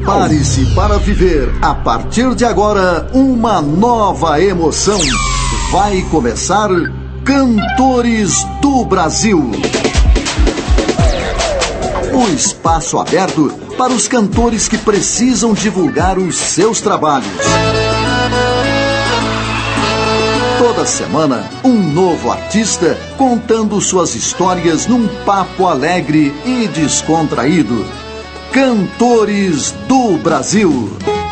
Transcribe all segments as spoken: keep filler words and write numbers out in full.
Prepare-se para viver, a partir de agora, uma nova emoção. Vai começar Cantores do Brasil. O espaço aberto para os cantores que precisam divulgar os seus trabalhos. Toda semana, um novo artista contando suas histórias num papo alegre e descontraído. Cantores do Brasil.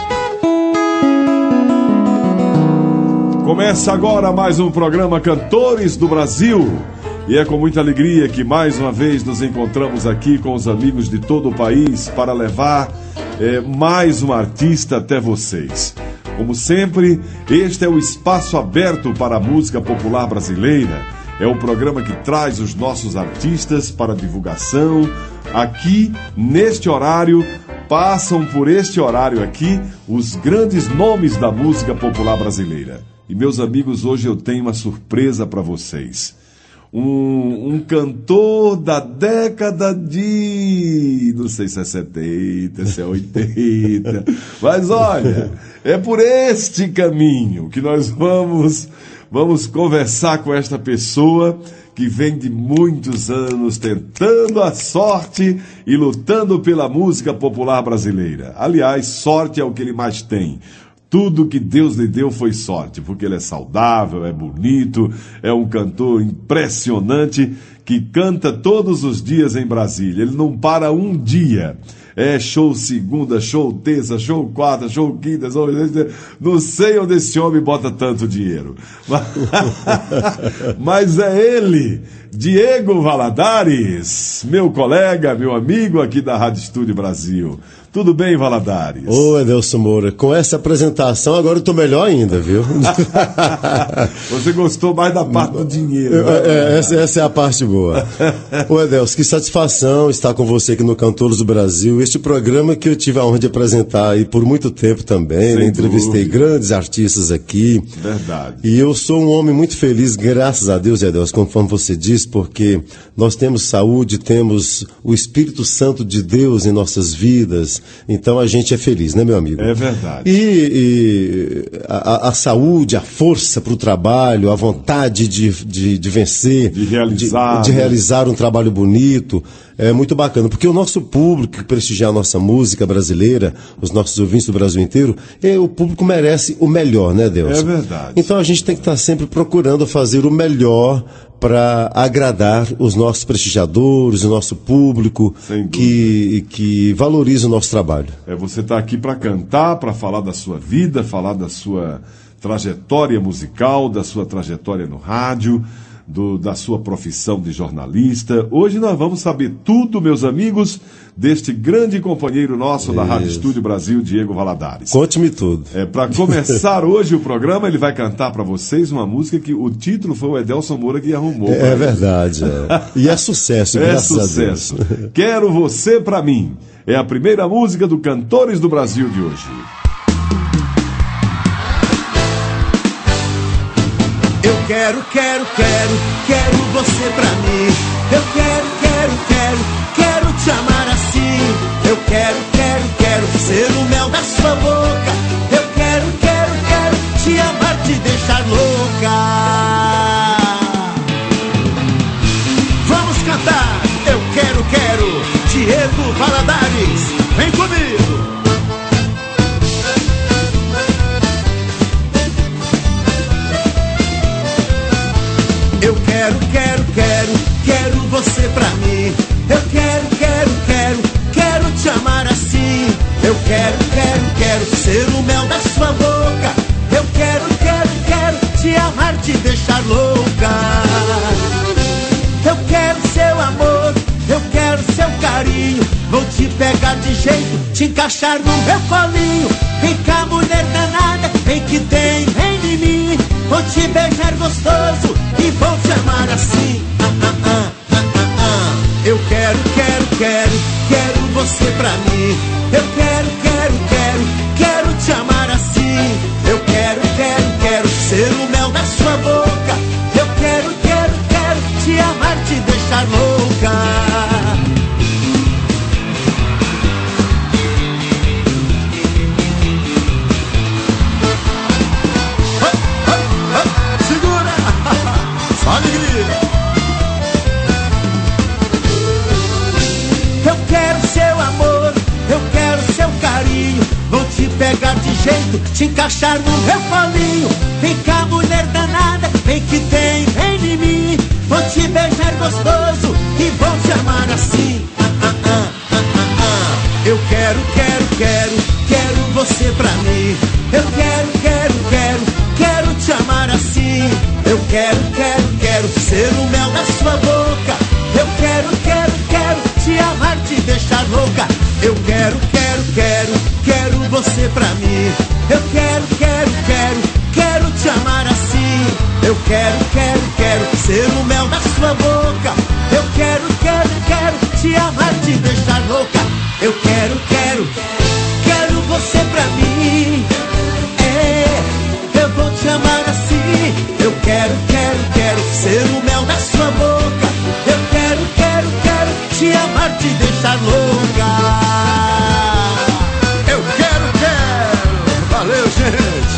Começa agora mais um programa Cantores do Brasil. E é com muita alegria que mais uma vez nos encontramos aqui com os amigos de todo o país para levar é, mais um artista até vocês. Como sempre, este é o espaço aberto para a música popular brasileira. É o programa que traz os nossos artistas para divulgação. Aqui, neste horário, passam por este horário aqui os grandes nomes da música popular brasileira. E, meus amigos, hoje eu tenho uma surpresa para vocês. Um, um cantor da década de... não sei se é setenta, se é oitenta. Mas olha, é por este caminho que nós vamos, vamos conversar com esta pessoa que vem de muitos anos tentando a sorte e lutando pela música popular brasileira. Aliás, sorte é o que ele mais tem. Tudo que Deus lhe deu foi sorte, porque ele é saudável, é bonito, é um cantor impressionante que canta todos os dias em Brasília. Ele não para um dia. É show segunda, show terça, show quarta, show quinta, show... não sei onde esse homem bota tanto dinheiro. Mas é ele, Diego Valadares, meu colega, meu amigo aqui da Rádio Estúdio Brasil. Tudo bem, Valadares? Ô, Edelson Moura, com essa apresentação agora eu tô melhor ainda, viu? Você gostou mais da parte do dinheiro, né? É, essa, essa é a parte boa. Ô, Edelson, que satisfação estar com você aqui no Cantores do Brasil. Este programa que eu tive a honra de apresentar aí por muito tempo também, né? Entrevistei grandes artistas aqui. Verdade. E eu sou um homem muito feliz, graças a Deus, Edelson, conforme você disse, porque nós temos saúde, temos o Espírito Santo de Deus em nossas vidas. Então a gente é feliz, né, meu amigo? É verdade. E, e a, a saúde, a força para o trabalho, a vontade de, de, de vencer, de realizar, de, de né? realizar um trabalho bonito, é muito bacana. Porque o nosso público que prestigia a nossa música brasileira, os nossos ouvintes do Brasil inteiro, é, o público merece o melhor, né, Deus? É verdade. Então a gente tem que estar sempre procurando fazer o melhor para agradar os nossos prestigiadores, o nosso público que, que valoriza o nosso trabalho. É, você está aqui para cantar, para falar da sua vida, falar da sua trajetória musical, da sua trajetória no rádio, do, da sua profissão de jornalista. Hoje nós vamos saber tudo, meus amigos, deste grande companheiro nosso Isso. da Rádio Estúdio Brasil, Diego Valadares. Conte-me tudo. É, para começar hoje o programa, ele vai cantar para vocês uma música que o título foi o Edelson Moura que arrumou. É, é verdade. É. E é sucesso, é graças sucesso. a Deus. Quero Você Pra Mim. É a primeira música do Cantores do Brasil de hoje. Eu quero, quero, quero, quero você pra mim. Eu quero, quero, quero, quero te amar assim. Eu quero, quero, quero ser o mel da sua boca. Eu quero, quero, quero te amar, te deixar louca. Vamos cantar. Eu quero, quero, Diego Valadares, vem comigo. Eu quero, quero, quero, quero você pra mim. Eu quero, quero, quero, quero te amar assim. Eu quero, quero, quero ser o mel da sua boca. Eu quero, quero, quero te amar, te deixar louca. Eu quero seu amor, eu quero seu carinho. Vou te pegar de jeito, te encaixar no meu colinho. Vem cá, mulher danada, vem que tem, vem em mim. Vou te beijar gostoso e vou te amar assim. Ah, ah, ah, ah, ah, ah. Eu quero, quero, quero, quero você pra mim. Eu quero, quero, quero, quero te amar assim. Eu quero, quero, quero ser o mel da sua boca. Eu quero, quero, quero te amar, te deixar louca. jeito te encaixar no meu colinho. Vem cá, mulher danada, vem que tem, vem em mim. Vou te beijar gostoso e vou te amar assim. Ah, ah, ah, ah, ah, ah. Eu quero, quero, quero, quero você pra mim. Eu quero, quero, quero, quero te amar assim. Eu quero, quero, quero ser o mel da sua boca. Eu quero, quero, quero te amar, te deixar louca. Eu quero, quero, quero, quero você pra mim. Eu quero, quero, quero, quero te amar assim. Eu quero, quero, quero ser o mel da sua boca. Eu quero, quero, quero te amar, te deixar louca. Eu quero, quero, quero você pra mim. É, eu vou te amar assim. Eu quero, quero, quero ser o mel da sua boca. Eu quero, quero, quero te amar, te deixar louca. Eu quero, quero. Valeu, gente.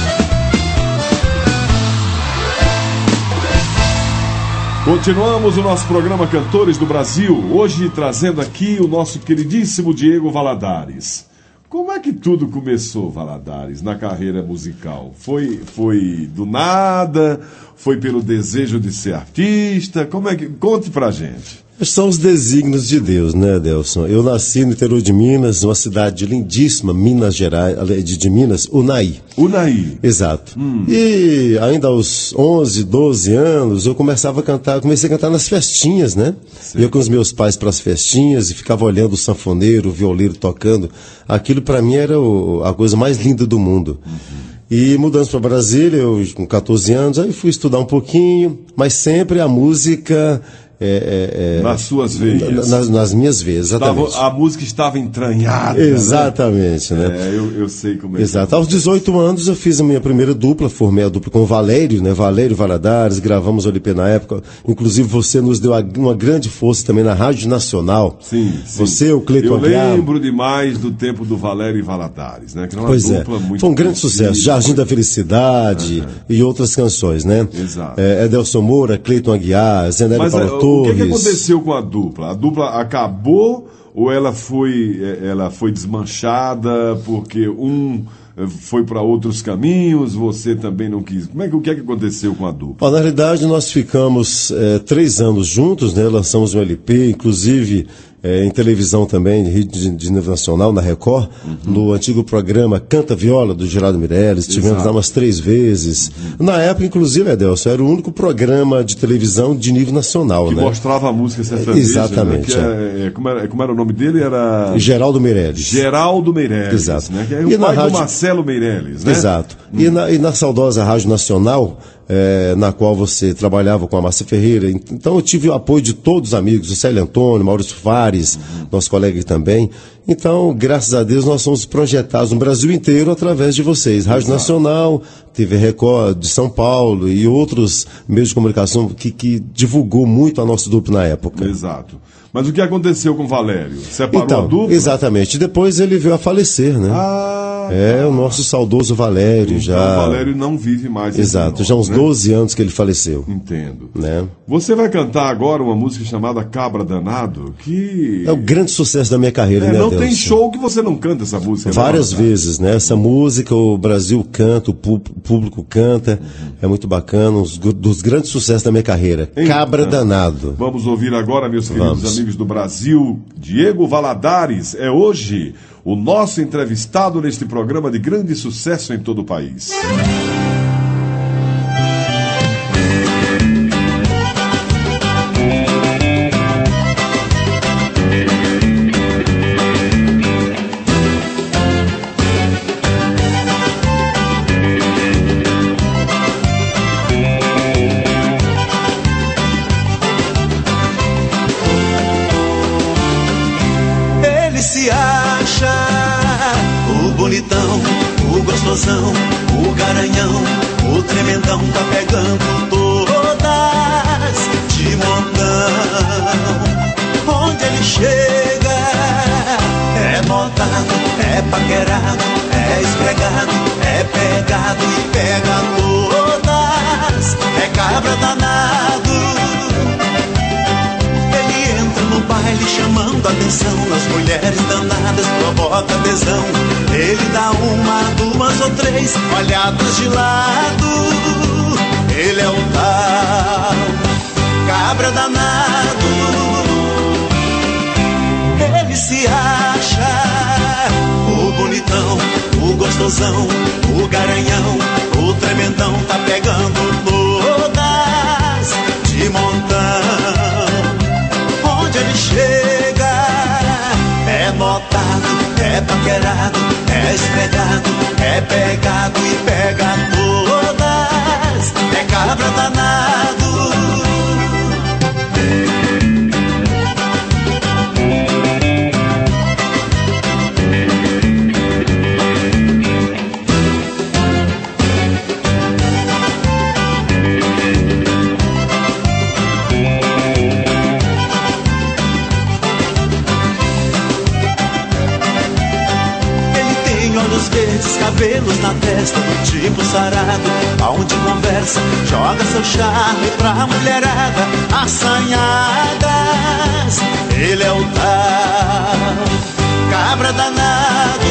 Continuamos o nosso programa Cantores do Brasil, hoje trazendo aqui o nosso queridíssimo Diego Valadares. Como é que tudo começou, Valadares, na carreira musical? Foi, foi do nada? Foi pelo desejo de ser artista? Como é que... Conte pra gente. São os desígnios de Deus, né, Adelson? Eu nasci no interior de Minas, uma cidade lindíssima, Minas Gerais, de, de Minas, Unai. Unai. Exato. Hum. E ainda aos onze, doze anos, eu começava a cantar, comecei a cantar nas festinhas, né? Sim. Eu com os meus pais para as festinhas e ficava olhando o sanfoneiro, o violeiro tocando. Aquilo para mim era o, a coisa mais linda do mundo. Uhum. E mudamos para Brasília, eu com catorze anos, aí fui estudar um pouquinho, mas sempre a música... É, é, é, nas suas veias. Nas, nas minhas veias, exatamente. Estava, a música estava entranhada. Exatamente, né? né? É, eu, eu sei como é. Exato. Aos dezoito anos eu fiz a minha primeira dupla, formei a dupla com o Valério, né? Valério Valadares, gravamos o L P na época. Inclusive você nos deu uma grande força também na Rádio Nacional. Sim, sim. Você, o Cleiton Eu Aguiar. lembro demais do tempo do Valério e Valadares, né? Que era uma pois dupla é. muito Foi um grande conhecida. sucesso. Jardim da Felicidade uhum. e outras canções, né? Exato. É, Edelson Moura, Cleiton Aguiar, Zenélio Paulo Mas Torres. o que, que aconteceu com a dupla? A dupla acabou ou ela foi, ela foi desmanchada porque um foi para outros caminhos, você também não quis? Como é que, o que é que aconteceu com a dupla? Ó, na realidade, nós ficamos é, três anos juntos, né? Lançamos um L P, inclusive é, em televisão também, Rio de Janeiro Nacional, na Record, uhum. no antigo programa Canta Viola, do Geraldo Meirelles, tivemos lá umas três vezes. Uhum. Na época, inclusive, Adelson, era o único programa de televisão de nível nacional, que né? mostrava a música sertaneja. Exatamente. Né? Que é, é, como, era, como era o nome dele? Era... Geraldo Meirelles. Geraldo Meirelles. Exato. Né? Que é o e pai rádio... do Marcelo Meirelles, né? Exato. Hum. E, na, e na saudosa Rádio Nacional, é, na qual você trabalhava com a Márcia Ferreira, então eu tive o apoio de todos os amigos, o Célio Antônio, Maurício Fares, uhum. nosso colega também. Então, graças a Deus, nós somos projetados no Brasil inteiro através de vocês. Rádio Exato. Nacional, T V Record de São Paulo e outros meios de comunicação que, que divulgou muito a nossa dupla na época. Exato. Mas o que aconteceu com o Valério? Separou então, a dupla? Exatamente. Depois ele veio a falecer, né? Ah, é, o nosso saudoso Valério. Então, já... o Valério não vive mais. Exato, nós, já há uns né? doze anos que ele faleceu. Entendo. Né? Você vai cantar agora uma música chamada Cabra Danado, que... é o grande sucesso da minha carreira, é, né, não Adelson? Tem show que você não canta essa música. Várias não, vezes, né? Essa música o Brasil canta, o público canta, uhum. é muito bacana, um dos grandes sucessos da minha carreira. Então, Cabra Danado. Vamos ouvir agora, meus queridos vamos. amigos do Brasil, Diego Valadares é hoje o nosso entrevistado neste programa de grande sucesso em todo o país. O garanhão, o tremendão tá pegando todas de montão. Onde ele chega é notado, é paquerado, é esfregado, é pegado e pega todas, é cabra danado. Ele entra no baile chamando a atenção, as mulheres danadas provoca tesão. Ele dá uma, duas ou três olhadas de lado. Ele é o tal cabra danado. Ele se acha o bonitão, o gostosão, o garanhão, o tremendão, tá pegando todas de montão. Onde ele chega é notado, é paquerado, é esfregado, é pegado e pega todas, é cabra danado. Verdes, cabelos na testa, do tipo sarado, aonde conversa, joga seu charme pra mulherada, assanhadas. Ele é o tal cabra danado.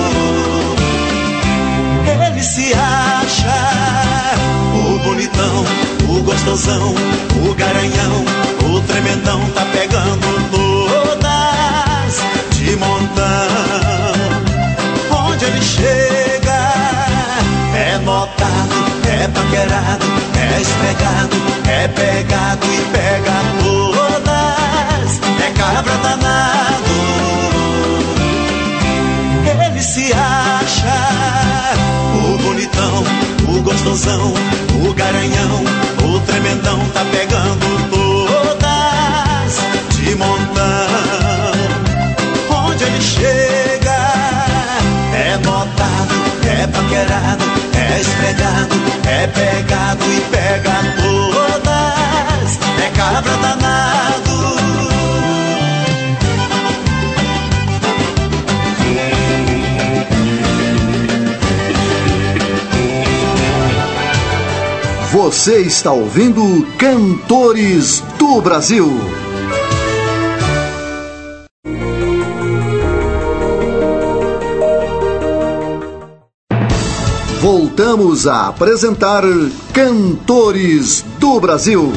Ele se acha o bonitão, o gostosão, o garanhão, o tremendão, tá pegando todas de montão. Onde ele chega é notado, é paquerado, é esfregado, é pegado e pega todas, é cabra danado. Ele se acha o bonitão, o gostosão, o garanhão, o tremendão, tá pegando todas de montão. Onde ele chega é notado, é paquerado, é esfregado, é pegado e pega todas, é cabra danado. Você está ouvindo Cantores do Brasil. Voltamos a apresentar Cantores do Brasil.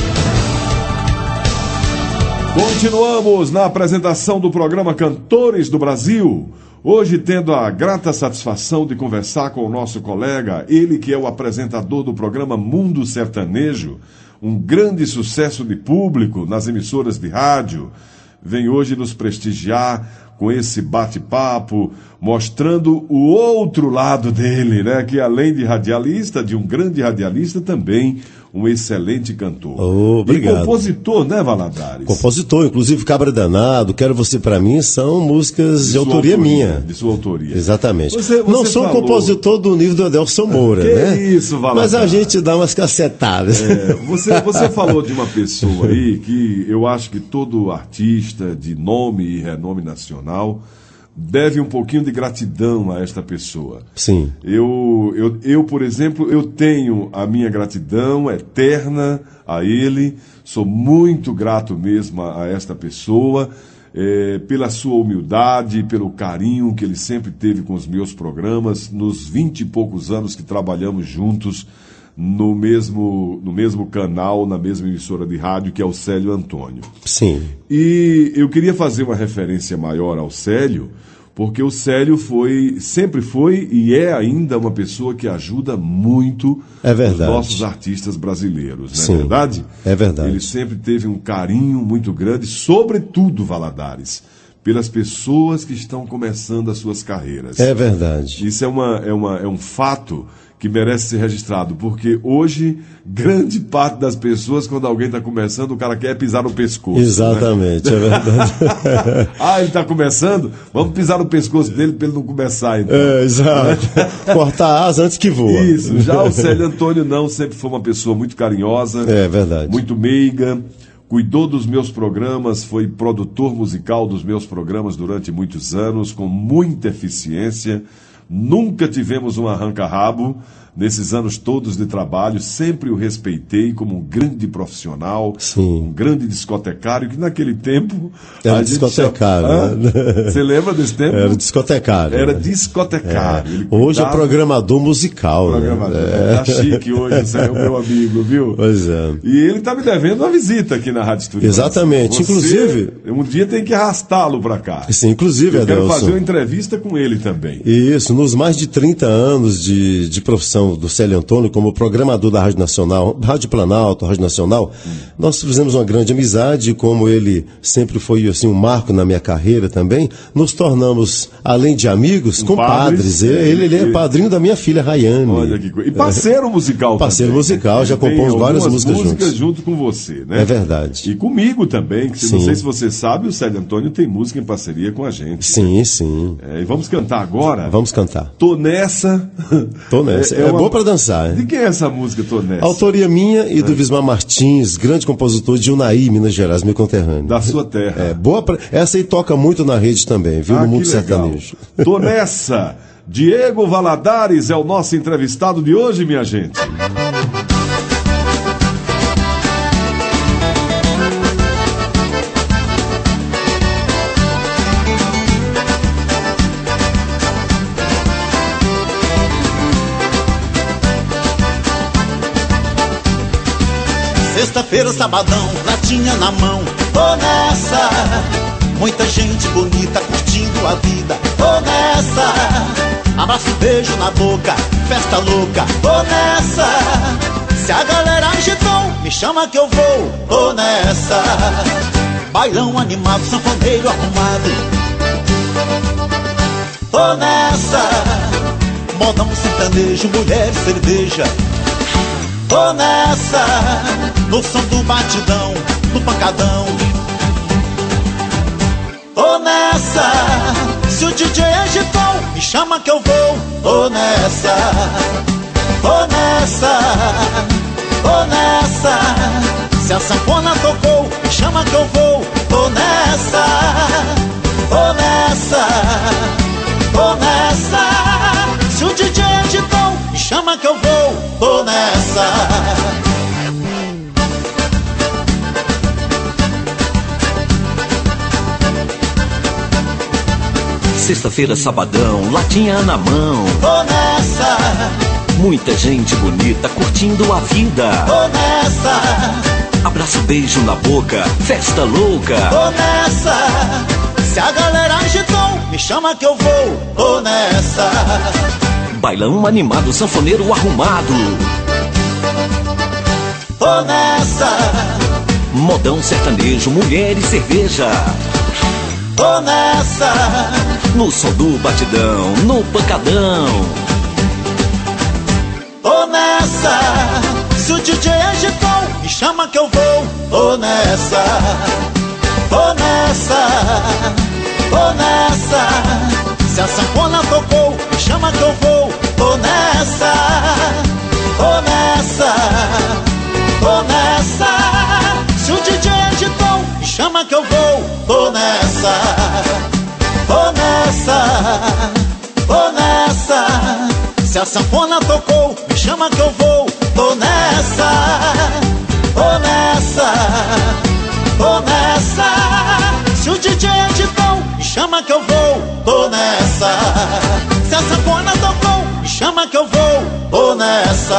Continuamos na apresentação do programa Cantores do Brasil. Hoje tendo a grata satisfação de conversar com o nosso colega, ele que é o apresentador do programa Mundo Sertanejo, um grande sucesso de público nas emissoras de rádio, vem hoje nos prestigiar com esse bate-papo, mostrando o outro lado dele, né? Que além de radialista, de um grande radialista, também um excelente cantor. Oh, obrigado. E compositor, né, Valadares? Compositor, inclusive Cabra Danado, Quero Você Pra Mim, são músicas de, de autoria, autoria minha. De sua autoria. Exatamente. Você, você Não sou falou... um compositor do nível do Adelson Moura, que né? isso, Valadares. Mas a gente dá umas cacetadas. É, você, você falou de uma pessoa aí que eu acho que todo artista de nome e renome nacional deve um pouquinho de gratidão a esta pessoa. Sim. Eu, eu, eu, por exemplo, eu tenho a minha gratidão eterna a ele, sou muito grato mesmo a, a esta pessoa, é, pela sua humildade, pelo carinho que ele sempre teve com os meus programas, nos vinte e poucos anos que trabalhamos juntos no mesmo, no mesmo canal, na mesma emissora de rádio, que é o Célio Antônio. Sim. E eu queria fazer uma referência maior ao Célio, porque o Célio foi, sempre foi e é ainda uma pessoa que ajuda muito é verdade. os nossos artistas brasileiros, não é Sim, verdade? É verdade. Ele sempre teve um carinho muito grande, sobretudo, Valadares, pelas pessoas que estão começando as suas carreiras. É verdade. Isso é, uma, é, uma, é um fato que merece ser registrado, porque hoje, grande parte das pessoas, quando alguém está começando, o cara quer pisar no pescoço. Exatamente, né? É verdade. Ah, ele está começando? Vamos pisar no pescoço dele para ele não começar, então. É, exato. Cortar a asa antes que voa. Isso, já o Célio Antônio não, sempre foi uma pessoa muito carinhosa. É verdade. Muito meiga, cuidou dos meus programas, foi produtor musical dos meus programas durante muitos anos, com muita eficiência. Nunca tivemos um arranca-rabo, nesses anos todos de trabalho, sempre o respeitei como um grande profissional, Sim. um grande discotecário, que naquele tempo... Era a discotecário, gente... né? Você lembra desse tempo? Era discotecário. Era discotecário. É. Ele Hoje é cuidava... programador musical. Programador. Né? É. Tá chique hoje, você é o meu amigo, viu? Pois é. E ele tá me devendo uma visita aqui na Rádio Estúdio. Exatamente. Você, Inclusive... um dia tem que arrastá-lo para cá. Sim, inclusive, Eu quero Adelson, fazer uma entrevista com ele também. Isso, nos mais de trinta anos de, de profissão do Célio Antônio como programador da Rádio Nacional, Rádio Planalto, Rádio Nacional, hum. nós fizemos uma grande amizade, como ele sempre foi assim, um marco na minha carreira também, nos tornamos, além de amigos, um compadres. Ele, ele, ele é padrinho da minha filha, Rayane. Olha que coisa. E parceiro musical Parceiro também. musical, já compomos várias músicas juntos. músicas junto com você, né? É verdade. E comigo também, que Sim. não sei se você sabe, o Célio Antônio tem música em parceria com a gente. Sim, né? sim. É, e vamos cantar agora? Vamos cantar. Tô nessa. Tô nessa. É, é, é uma... boa pra dançar. Hein? De quem é essa música, Tô nessa? Autoria minha e do é. Vismar Martins, grande compositor de Unai, Minas Gerais, meu conterrâneo. Da sua terra. É, boa pra... Essa aí toca muito na rede também, viu? Ah, no mundo sertanejo. Tô nessa. Diego Valadares é o nosso entrevistado de hoje, minha gente. Sexta-feira, sabadão, latinha na mão, tô nessa. Muita gente bonita curtindo a vida, tô nessa. Abraço e beijo na boca, festa louca, tô nessa. Se a galera agitou, me chama que eu vou, tô nessa. Bailão animado, sanfoneiro arrumado, tô nessa. Modão sertanejo, mulher e cerveja, tô nessa. No som do batidão, no pancadão, tô nessa. Se o D J agitou, me chama que eu vou, tô nessa. Tô nessa, tô nessa. Se a sanfona tocou, me chama que eu vou, tô nessa. Tô nessa, tô nessa. Se o D J agitou, me chama que eu vou, tô nessa. Sexta-feira, sabadão, latinha na mão, tô nessa. Muita gente bonita curtindo a vida, tô nessa. Abraço, beijo na boca, festa louca, tô nessa. Se a galera agitou, me chama que eu vou, tô nessa. Bailão animado, sanfoneiro arrumado, tô nessa. Modão sertanejo, mulher e cerveja, tô nessa. No som do batidão, no pancadão, tô nessa. Se o D J agitou, me chama que eu vou, tô nessa. Tô nessa, tô nessa. Se a sanfona tocou, me chama que eu vou, tô nessa. Tô nessa, tô nessa. Se o D J agitou, me chama que eu vou, tô nessa. Tô nessa, tô nessa. Se a sanfona tocou, me chama que eu vou, tô nessa. Tô nessa, tô nessa. Se o D J agitou, me chama que eu vou, tô nessa. Se a sanfona tocou, me chama que eu vou, tô nessa.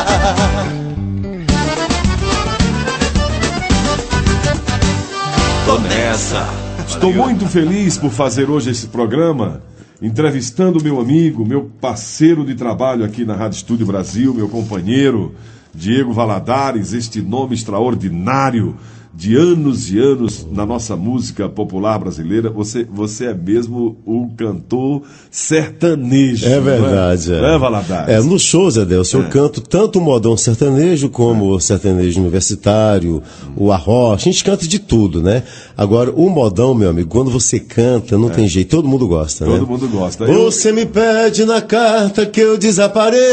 tô nessa. Estou muito feliz por fazer hoje esse programa, entrevistando meu amigo, meu parceiro de trabalho aqui na Rádio Estúdio Brasil, meu companheiro Diego Valadares, este nome extraordinário de anos e anos na nossa música popular brasileira. Você, você é mesmo um cantor sertanejo. É verdade. Não é, é. Não é Valadares? É, no show, Zé Delcio, eu é. canto tanto o modão sertanejo como o sertanejo universitário, o arrocha, a gente canta de tudo, né? Agora, o modão, meu amigo, quando você canta, não é. tem jeito, todo mundo gosta, todo né? Todo mundo gosta. Você eu... me pede na carta que eu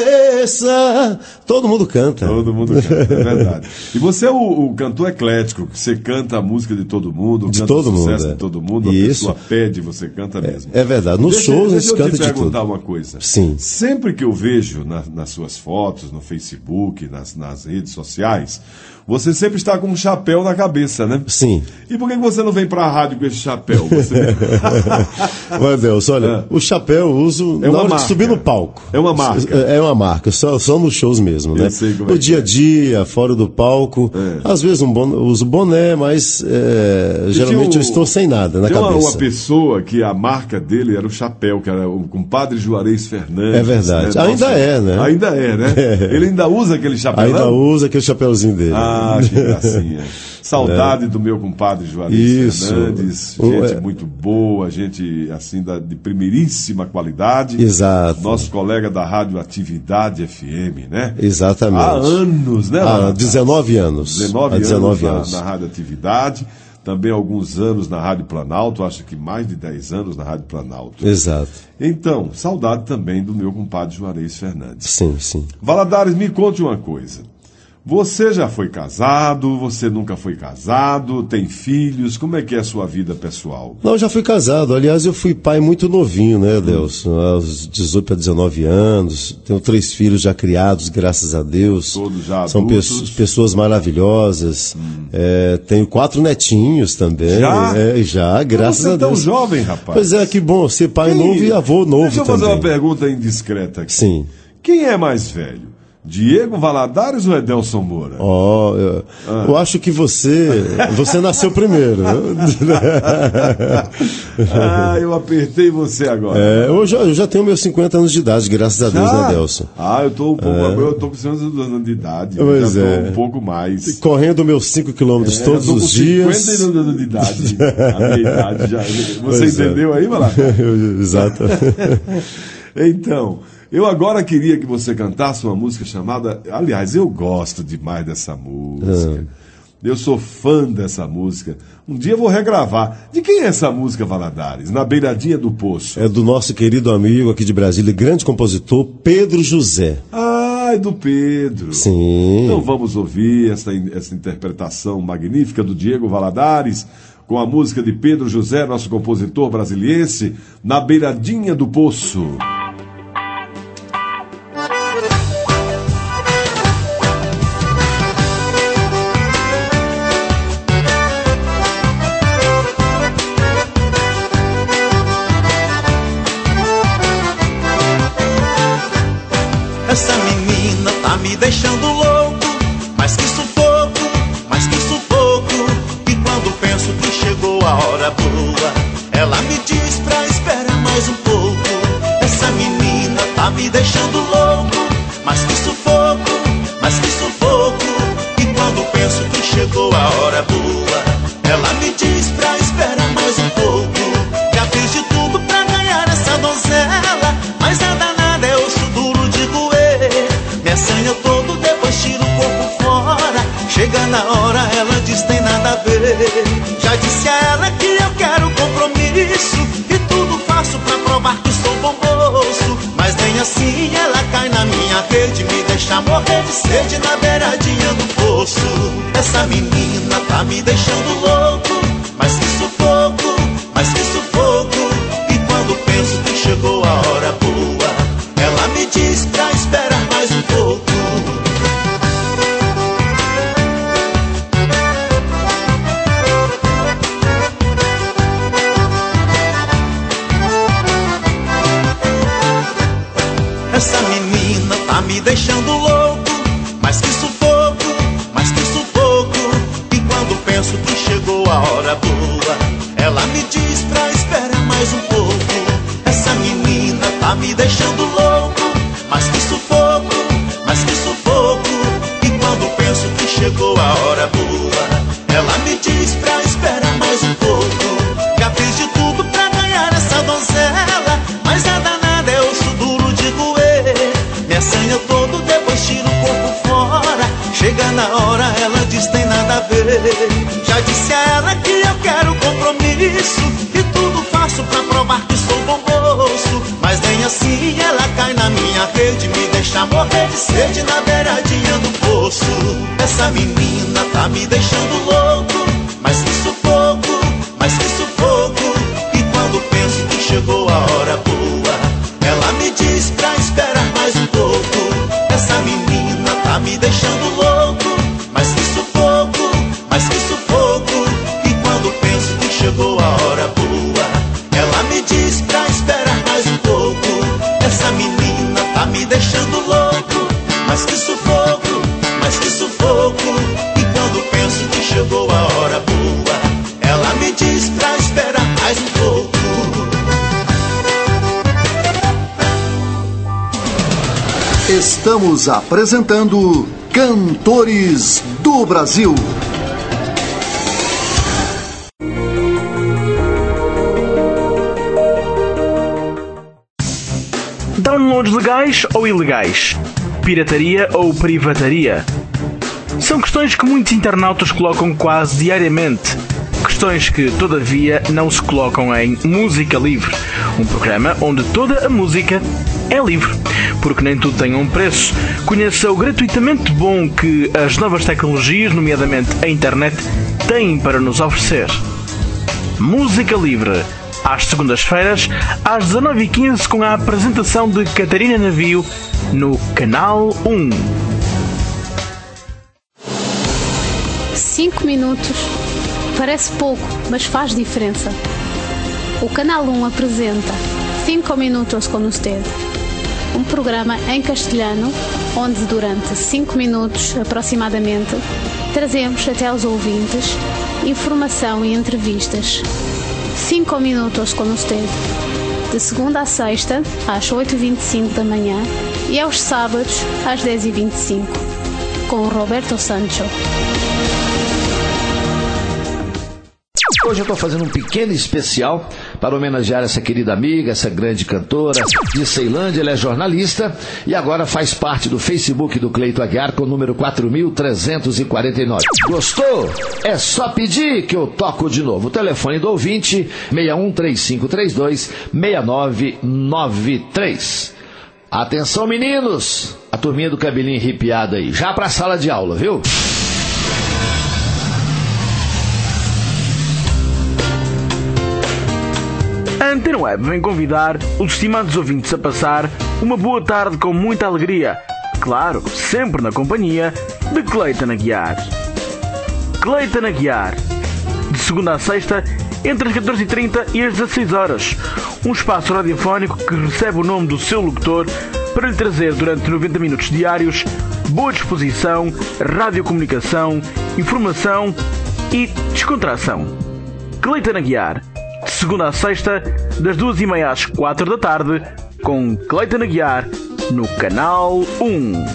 desapareça. Todo mundo canta. Todo mundo canta, é verdade. E você é o, o cantor eclético Você canta a música de todo mundo, De canta todo o sucesso mundo, é. de todo mundo, a Isso. pessoa pede, você canta mesmo. É verdade. Nos deixa, shows a deixa gente eu canta te de tudo. perguntar uma coisa. Sim. Sempre que eu vejo na- nas suas fotos, no Facebook, nas, nas redes sociais, você sempre está com um chapéu na cabeça, né? Sim. E por que que você não vem pra rádio com esse chapéu? Você... Ô, Deus, olha, É. o chapéu eu uso É na uma hora marca. de subir no palco. É uma marca. É, é uma marca, só, só nos shows mesmo, Eu né? sei como no é que dia é. a dia, fora do palco. É. Às vezes um bon, uso boné, mas é, geralmente tinha eu um- estou sem nada na Tem uma, cabeça. uma pessoa que a marca dele era o chapéu, que era o compadre Juarez Fernandes. É verdade. Ainda é, né? Ainda é, né? É. Ele ainda usa aquele chapéu. Ainda usa aquele chapéuzinho dele. Ah, que gracinha. Saudade do meu compadre Juarez Isso. Fernandes. O- Gente é- muito boa, gente assim da, de primeiríssima qualidade. Exato. Nosso colega da Rádio Atividade F M, né? Exatamente. Há anos, né? Há Valadares? dezenove anos. dezenove Há dezenove anos, anos. Na, na Rádio Atividade. Também alguns anos na Rádio Planalto, acho que mais de dez anos na Rádio Planalto. Exato. Então, saudade também do meu compadre Juarez Fernandes. Sim, sim. Valadares, me conte uma coisa. Você já foi casado? Você nunca foi casado? Tem filhos? Como é que é a sua vida pessoal? Não, eu já fui casado. Aliás, eu fui pai muito novinho, né, Deus? Aos dezoito para dezenove anos. Tenho três filhos já criados, graças a Deus. Todos já São adultos? pe- pessoas maravilhosas. É, tenho quatro netinhos também. Já? É, já, graças Você a é tão Deus. jovem, rapaz. Pois é, que bom. Ser pai Quem- novo e avô novo Deixa eu também. fazer uma pergunta indiscreta aqui. Sim. Quem é mais velho? Diego Valadares ou Edelson Moura? Ó, eu, Ah. eu acho que você, você nasceu primeiro. Ah, eu apertei você agora. É, eu, já, eu já tenho meus cinquenta anos de idade, graças a Deus, né, Delson? Ah, eu tô um pouco, eu tô com cinquenta anos de idade. Eu Pois já tô é. um pouco mais. Correndo meus cinco quilômetros É, todos eu tô com os dias. cinquenta anos de idade. A minha idade já. Você Pois é. entendeu aí, Valadares? Exato. Então, eu agora queria que você cantasse uma música chamada. Aliás, eu gosto demais dessa música. Eu sou fã dessa música. Um dia eu vou regravar. De quem é essa música, Valadares? Na beiradinha do poço. É do nosso querido amigo aqui de Brasília, grande compositor, Pedro José. Ah, é do Pedro. Sim. Então vamos ouvir essa, essa interpretação magnífica do Diego Valadares com a música de Pedro José, nosso compositor brasiliense, Na Beiradinha do Poço. Essa menina tá me deixando louco, mas que sufoco, mas que sufoco. E quando penso que chegou a hora boa, ela me diz pra esperar mais um pouco. Essa menina tá me deixando louco, mas que sufoco, mas que sufoco. E quando penso que chegou a hora boa, ela me diz pra esperar mais um pouco. Já fiz de tudo pra ganhar essa donzela, mas a danada é osso duro de roer. Me assanha todo, depois tiro o corpo fora. Chega na hora, ela diz tem nada a ver. Já disse a ela que eu quero compromisso, e tudo faço pra provar que sou bom moço. Mas nem assim ela cai na minha rede, me deixa morrer de sede na beiradinha do poço. Essa menina tá me deixando louco, mas que sufoco, mas que sufoco. E quando penso que chegou a hora boa, ela me diz pra esperar mais um pouco. Essa menina tá me deixando louco, mas que sufoco, mas que sufoco. E quando penso que chegou a hora boa, ela me diz pra esperar mais um pouco. Essa menina tá me deixando louco, mas que sufoco, mas que sufoco. E quando penso que chegou a hora boa, ela me diz pra esperar mais um pouco. Já fiz de tudo pra ganhar essa donzela, mas a danada é osso duro de roer. Me assanha todo, depois tiro o corpo fora. Chega na hora, ela diz tem nada a ver. Já disse a ela que eu quero compromisso, e tudo faço pra provar que sou bom moço. Mas nem assim ela cai na minha rede, me deixa morrer de sede na beiradinha do poço. Essa menina tá me deixando louco, Estamos apresentando Cantores do Brasil. Downloads legais ou ilegais? Pirataria ou privataria? São questões que muitos internautas colocam quase diariamente. Questões que, todavia, não se colocam em Música Livre, um programa onde toda a música é livre, porque nem tudo tem um preço. Conheça o gratuitamente bom que as novas tecnologias, nomeadamente a internet, têm para nos oferecer. Música Livre, às segundas-feiras, às dezanove e quinze, com a apresentação de Catarina Navio, no Canal um. Cinco minutos. Parece pouco, mas faz diferença. O Canal um apresenta cinco minutos com usted, um programa em castelhano, onde durante cinco minutos aproximadamente trazemos até aos ouvintes informação e entrevistas. cinco minutos com usted, de segunda a sexta, às oito e vinte e cinco da manhã e aos sábados, às dez e vinte e cinco, com o Roberto Sancho. Hoje eu estou fazendo um pequeno especial para homenagear essa querida amiga, essa grande cantora de Ceilândia. Ela é jornalista e agora faz parte do Facebook do Cleito Aguiar com o número quatro mil trezentos e quarenta e nove. Gostou? É só pedir que eu toco de novo. O telefone do ouvinte, seis um três cinco três dois seis nove nove três. Atenção, meninos! A turminha do cabelinho arrepiado aí. Já para a sala de aula, viu? A Antena Web vem convidar os estimados ouvintes a passar uma boa tarde com muita alegria. Claro, sempre na companhia de Cleiton Aguiar. Cleiton Aguiar, de segunda a sexta, entre as catorze e trinta e as dezasseis horas. Um espaço radiofónico que recebe o nome do seu locutor para lhe trazer durante noventa minutos diários boa disposição, radiocomunicação, informação e descontração. Cleiton Aguiar, de segunda a sexta, das duas e meia às quatro da tarde, com Cleiton Aguiar, no Canal um.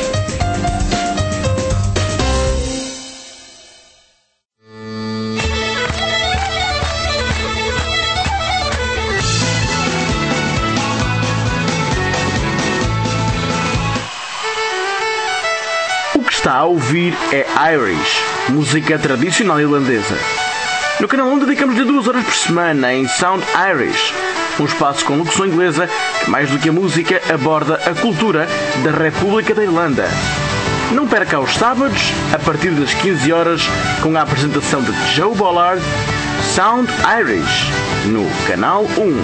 O que está a ouvir é Irish, música tradicional irlandesa. No Canal um dedicamos-lhe duas horas por semana em Sound Irish, um espaço com locução inglesa que, mais do que a música, aborda a cultura da República da Irlanda. Não perca aos sábados, a partir das quinze horas, com a apresentação de Joe Bollard, Sound Irish, no Canal um.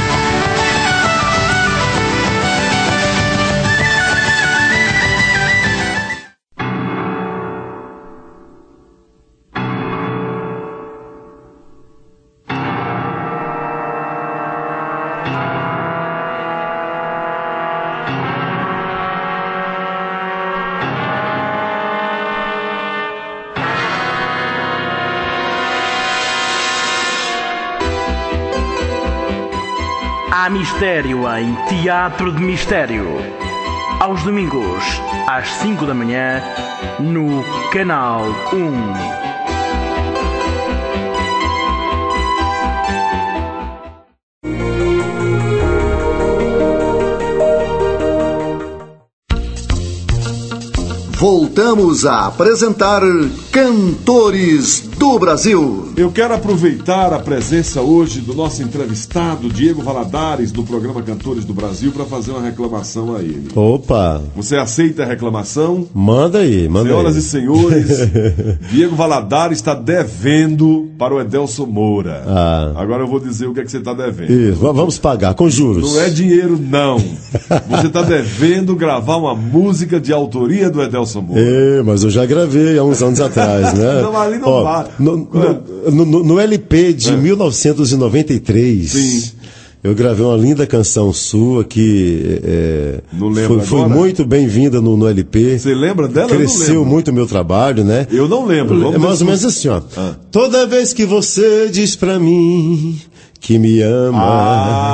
Há mistério em Teatro de Mistério. Aos domingos, às cinco da manhã, no Canal um. Voltamos a apresentar Cantores do Brasil. Eu quero aproveitar a presença hoje do nosso entrevistado, Diego Valadares, do programa Cantores do Brasil, para fazer uma reclamação a ele. Opa! Você aceita a reclamação? Manda aí, manda Senhoras aí. e senhores, Diego Valadares está devendo para o Edelson Moura. Ah. Agora eu vou dizer o que é que você está devendo. Isso, vamos pagar com juros. Não é dinheiro, não. Você está devendo gravar uma música de autoria do Edelson Moura. É, mas eu já gravei há uns anos atrás, né? Não, ali não Ó, vale. no, no, no, no L P de É. mil novecentos e noventa e três, Sim. eu gravei uma linda canção sua que é, Não lembro foi, foi agora? muito bem-vinda no, no L P. Você lembra dela? Eu não Cresceu lembro. muito o meu trabalho, né? Eu não lembro. Vamos É mais ver ou menos se- assim, ó. Ah. Toda vez que você diz pra mim que me ama, Ah.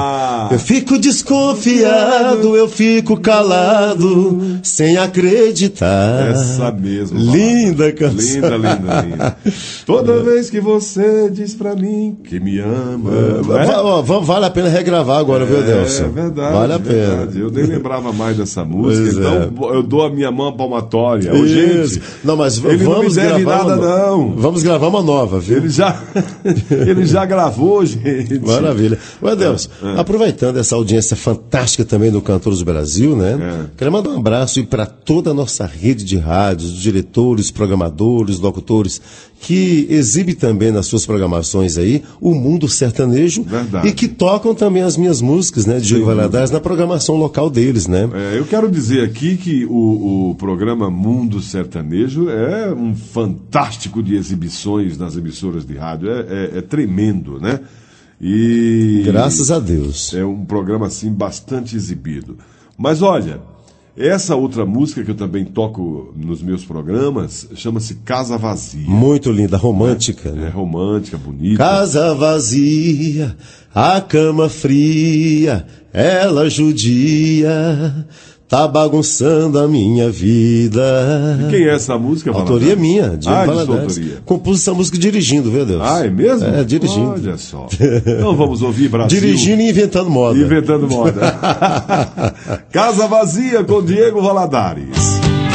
Eu fico desconfiado, eu fico calado, sem acreditar. Essa mesmo. Linda canção. Linda, linda, linda. Toda vez que você diz pra mim que me ama. É, né? ó, vale a pena regravar agora, viu, Adelson? É verdade. Vale a verdade. pena. Eu nem lembrava mais dessa música, Pois então é. eu dou a minha mão palmatória. Ô, Isso. gente, Não, mas v- ele vamos não me deve gravar nada, uma no- não. Vamos gravar uma nova, viu? Ele já, ele já gravou, gente. Maravilha. O Adelson, É. aproveitando essa audiência fantástica também do Cantores do Brasil, né? É. Quero mandar um abraço para toda a nossa rede de rádios, diretores, programadores, locutores, que exibe também nas suas programações aí o mundo sertanejo. Verdade. E que tocam também as minhas músicas, né, Diego Valadares, na programação local deles, né? É, eu quero dizer aqui que o, o programa Mundo Sertanejo é um fantástico de exibições nas emissoras de rádio. É, é- é tremendo, né? E Graças a Deus. é um programa assim bastante exibido. Mas olha, essa outra música que eu também toco nos meus programas chama-se Casa Vazia. Muito linda, romântica, É né? romântica, bonita. Casa vazia, a cama fria, ela judia, tá bagunçando a minha vida. E quem é essa música, Autoria Valadares? minha, Diego Ah, de sua Valadares. autoria. Compus essa música dirigindo, viu, Deus? Ah, é mesmo? É, dirigindo. Olha só. Então vamos ouvir Brasil. Dirigindo e inventando moda. Inventando moda. Casa Vazia com Diego Valadares.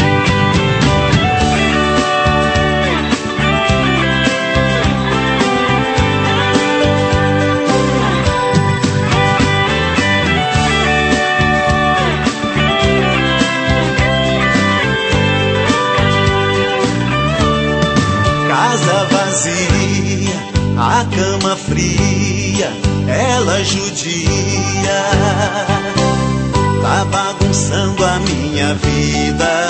Casa vazia, a cama fria, ela judia, tá bagunçando a minha vida.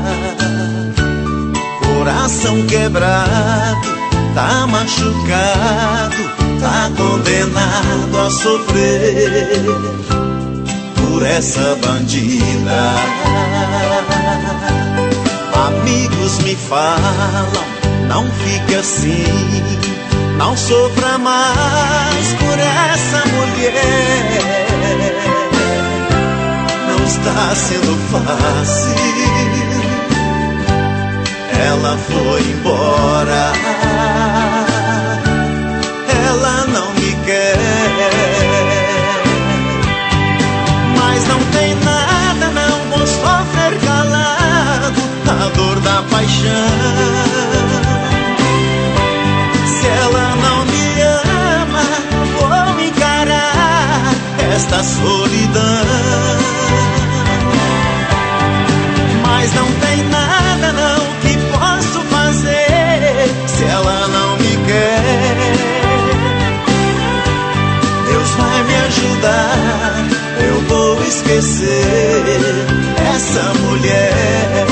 Coração quebrado, tá machucado, tá condenado a sofrer por essa bandida. Amigos me falam, não fique assim, não sofra mais por essa mulher. Não está sendo fácil, ela foi embora, ela não me quer. Mas não tem nada, não vou sofrer calado a dor da paixão. Se ela não me ama, vou encarar esta solidão. Mas não tem nada não que posso fazer se ela não me quer. Deus vai me ajudar, eu vou esquecer essa mulher.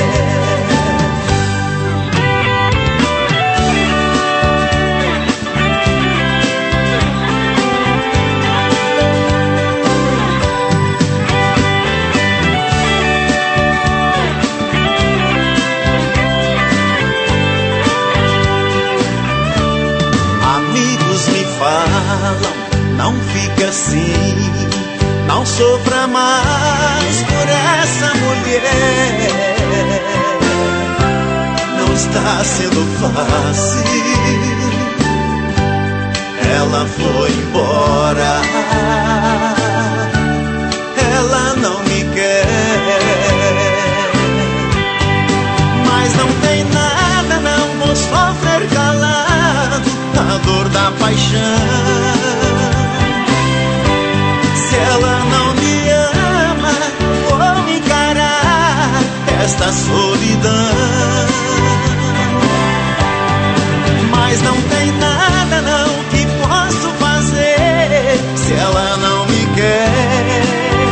Amigos me falam, não fica assim, não sofra mais por essa mulher. Não está sendo fácil, ela foi embora, ela não me quer. Mas não tem nada, não vou sofrer calado a dor da paixão. Se ela não me ama, vou encarar esta solidão. Mas não tem nada não que posso fazer se ela não me quer.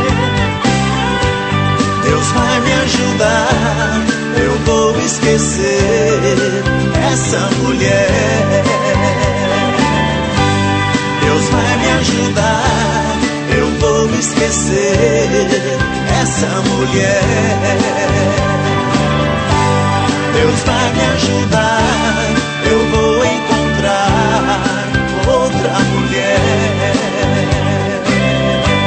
Deus vai me ajudar, eu vou esquecer essa mulher. Deus vai me ajudar, eu vou esquecer essa mulher. Deus vai me ajudar, eu vou encontrar outra mulher.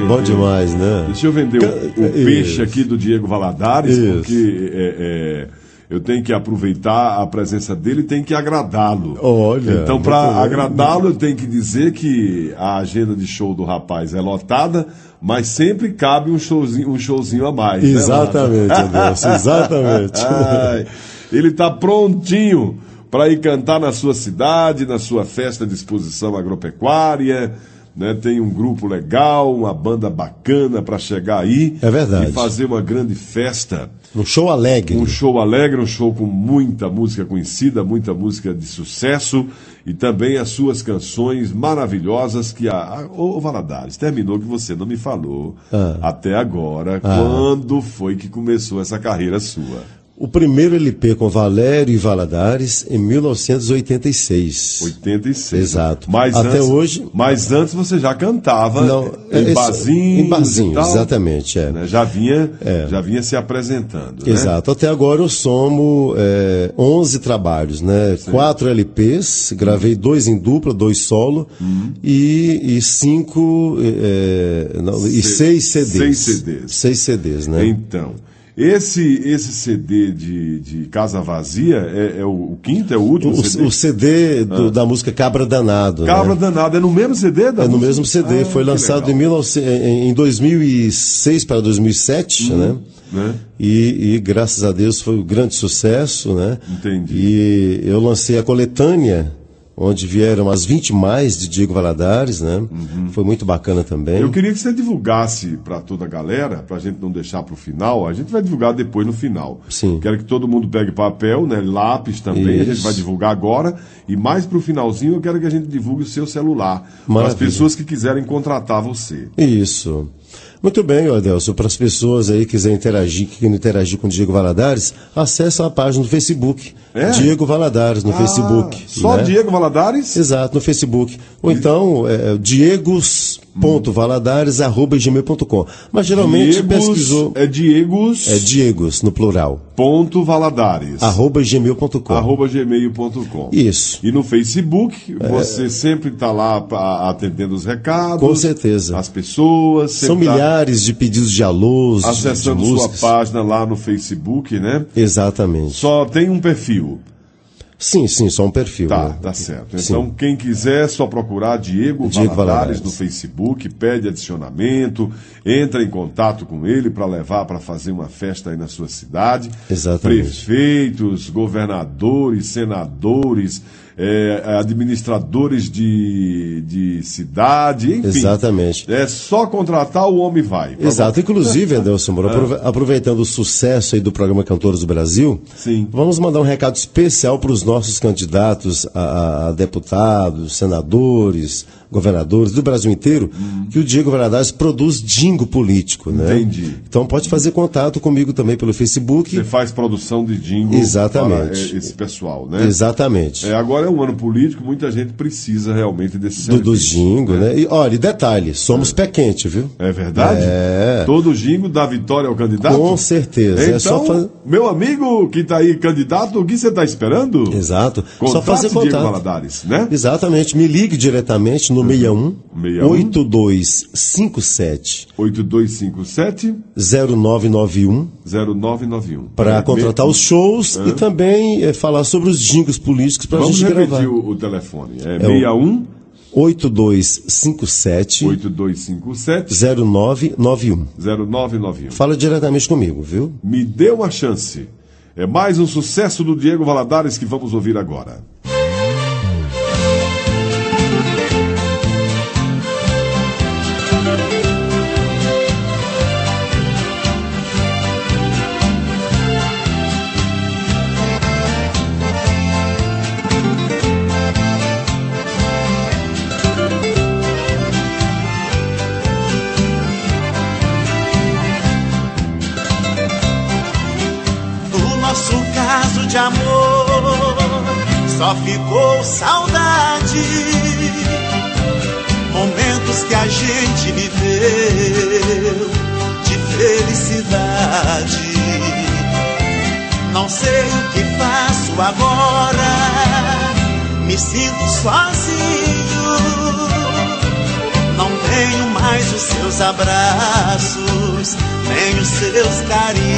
Bom demais, né? Deixa eu vender o, o peixe aqui do Diego Valadares, Isso. porque é, é, eu tenho que aproveitar a presença dele e tenho que agradá-lo. Olha, então, para muito bom. agradá-lo, eu tenho que dizer que a agenda de show do rapaz é lotada, mas sempre cabe um showzinho, um showzinho a mais. Exatamente, né, Adelson, exatamente. Ai, ele está prontinho para ir cantar na sua cidade, na sua festa de exposição agropecuária, né? Tem um grupo legal, uma banda bacana para chegar aí. É verdade. E fazer uma grande festa. Um show alegre. Um show alegre, um show com muita música conhecida, muita música de sucesso e também as suas canções maravilhosas que a... Ô, Valadares, terminou que você não me falou ah. até agora ah. quando foi que começou essa carreira sua. O primeiro L P com Valério e Valadares em mil novecentos e oitenta e seis. oitenta e seis. Exato. Mas Até antes, hoje. Mas antes você já cantava não, em barzinhos. Em barzinhos, exatamente. É. Né? Já, vinha, é. já vinha se apresentando. Exato. Né? Até agora eu somo é, onze trabalhos, né? Sim. Quatro L Ps, gravei dois em dupla, dois solo uhum. e, e cinco. É, não, Se, e seis C Ds. Seis C Ds. Seis C Ds, né? Então. Esse, esse C D de, de Casa Vazia é, é o, o quinto, é o último o, C D? O C D do, ah. da música Cabra Danado. Cabra né? Danado, é no mesmo C D? Da é no música? mesmo C D, ah, foi lançado em, mil e novecentos, em dois mil e seis para dois mil e sete, hum, né? né? E, e graças a Deus foi um grande sucesso, né? Entendi. E eu lancei a coletânea, onde vieram as vinte mais de Diego Valadares, né? Uhum. Foi muito bacana também. Eu queria que você divulgasse para toda a galera, para a gente não deixar para o final. A gente vai divulgar depois no final. Sim. Quero que todo mundo pegue papel, né? Lápis também. Isso. A gente vai divulgar agora. E mais para o finalzinho, eu quero que a gente divulgue o seu celular. Para as pessoas que quiserem contratar você. Isso. Muito bem, Adelson. Para as pessoas aí que quiserem interagir, que querem interagir com o Diego Valadares, acesse a página do Facebook. É? Diego Valadares no ah, Facebook. Só né? Diego Valadares? Exato, no Facebook. Ou então, é, diegos ponto valadares arroba gmail ponto com. Mas geralmente Diegos, pesquisou. É Diegos. É Diegos, no plural. Ponto Valadares. Arroba gmail ponto com. Arroba gmail ponto com. Isso. E no Facebook, é... você sempre está lá pra, atendendo os recados. Com certeza. As pessoas. São milhares tá... de pedidos de alôs. Acessando de sua página lá no Facebook, né? Exatamente. Só tem um perfil. Sim, sim, só um perfil. Tá, né? tá certo. Sim. Então, quem quiser, só procurar Diego, Diego Valadares Valadares no Facebook, pede adicionamento, entra em contato com ele para levar para fazer uma festa aí na sua cidade. Exatamente. Prefeitos, governadores, senadores, é, administradores de, de cidade, enfim. Exatamente. É só contratar, o homem vai. Exato. Inclusive, Adelson Moura, ah. aproveitando o sucesso aí do programa Cantores do Brasil, Sim. vamos mandar um recado especial para os nossos candidatos a, a deputados, senadores, governadores do Brasil inteiro, hum. que o Diego Valadares produz jingle político, né? Entendi. Então pode fazer contato comigo também pelo Facebook. Você faz produção de jingle Exatamente. para esse pessoal, né? Exatamente. É, agora é um ano político, muita gente precisa realmente desse do, do jingle, né? né? E olha, detalhe, somos é. pé quente, viu? É verdade? É. Todo jingle dá vitória ao candidato? Com certeza. Então, é só faz... meu amigo que está aí candidato, o que você está esperando? Exato. Contrate só fazer contato. Diego Valadares, né? Exatamente. Me ligue diretamente no seis um oito dois cinco sete oito dois cinco sete zero nove nove um zero nove nove um para contratar os shows é. e também é, falar sobre os jingles políticos para a gente gravar. Vamos repetir o, o telefone. É, é seis um oito dois cinco sete oito dois cinco sete zero nove nove um zero nove nove um. Fala diretamente comigo, viu? Me dê uma chance. É mais um sucesso do Diego Valadares que vamos ouvir agora. De amor, só ficou saudade, momentos que a gente viveu de felicidade. Não sei o que faço agora, me sinto sozinho, não tenho mais os seus abraços, nem os seus carinhos.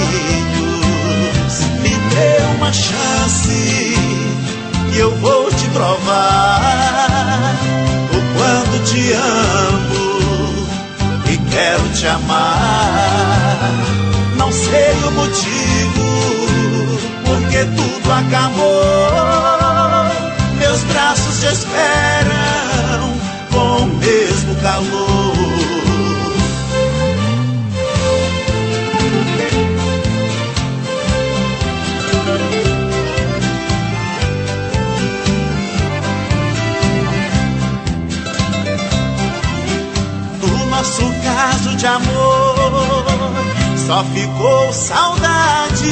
Me dê uma chance e eu vou te provar o quanto te amo e quero te amar. Não sei o motivo porque tudo acabou. Meus braços te esperam com o mesmo calor. No nosso caso de amor só ficou saudade,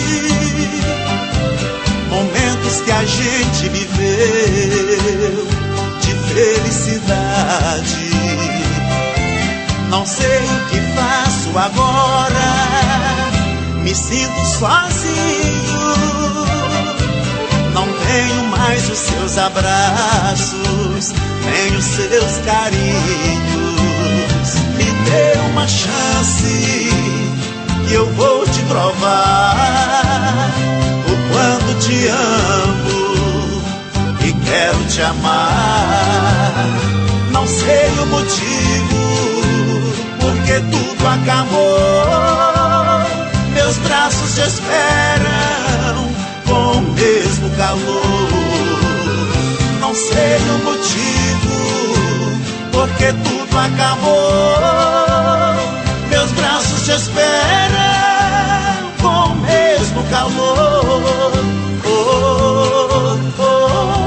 momentos que a gente viveu de felicidade. Não sei o que faço agora, me sinto sozinho. Não tenho mais os seus abraços, nem os seus carinhos. Me dê uma chance e eu vou te provar o quanto te amo e quero te amar. Não sei o motivo porque tudo acabou. Meus braços te esperam com o mesmo calor. Não sei o motivo porque tudo acabou. Meus braços te esperam com o mesmo calor. Oh, oh, oh.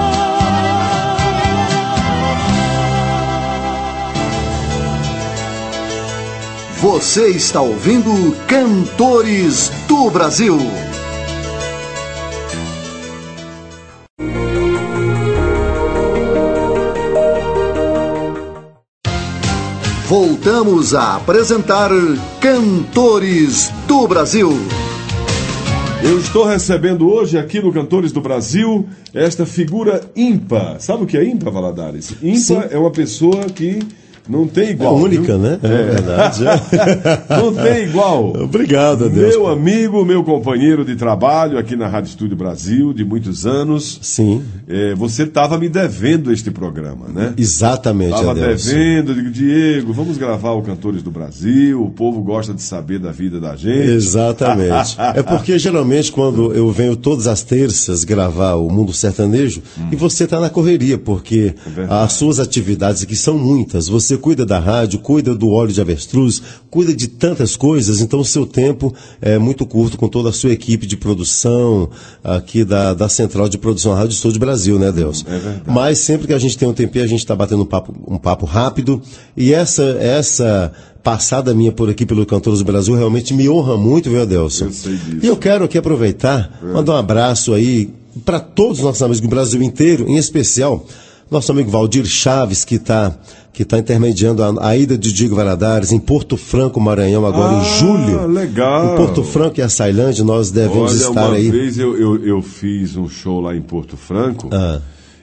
Você está ouvindo Cantores do Brasil. Voltamos a apresentar Cantores do Brasil. Eu estou recebendo hoje aqui no Cantores do Brasil esta figura ímpar. Sabe o que é ímpar, Valadares? Ímpar Sim. é uma pessoa que não tem igual. É única, viu? Né? É, é verdade. Não tem igual. Obrigado, Deus. Meu amigo, meu companheiro de trabalho aqui na Rádio Estúdio Brasil, de muitos anos. Sim. É, você estava me devendo este programa, né? Exatamente, Estava Adelson. devendo. Eu digo, Diego, vamos gravar o Cantores do Brasil. O povo gosta de saber da vida da gente. Exatamente. É porque geralmente quando eu venho todas as terças gravar o Mundo Sertanejo, hum. e você está na correria, porque é as suas atividades aqui são muitas. Você cuida da rádio, cuida do óleo de avestruz, cuida de tantas coisas, então o seu tempo é muito curto com toda a sua equipe de produção aqui da, da Central de Produção Rádio Estúdio Brasil, né, Deus? É verdade. Mas sempre que a gente tem um tempinho, a gente está batendo um papo, um papo rápido, e essa, essa passada minha por aqui pelo Cantores do Brasil realmente me honra muito, viu, Adelson? Eu sei disso. E eu quero aqui aproveitar, é. mandar um abraço aí para todos os nossos amigos do Brasil inteiro, em especial nosso amigo Valdir Chaves, que está que tá intermediando a, a ida de Diego Valadares em Porto Franco, Maranhão, agora ah, em julho. Legal. Em Porto Franco e Açailândia, nós devemos Olha, estar uma aí. Uma vez eu, eu, eu fiz um show lá em Porto Franco. Ah.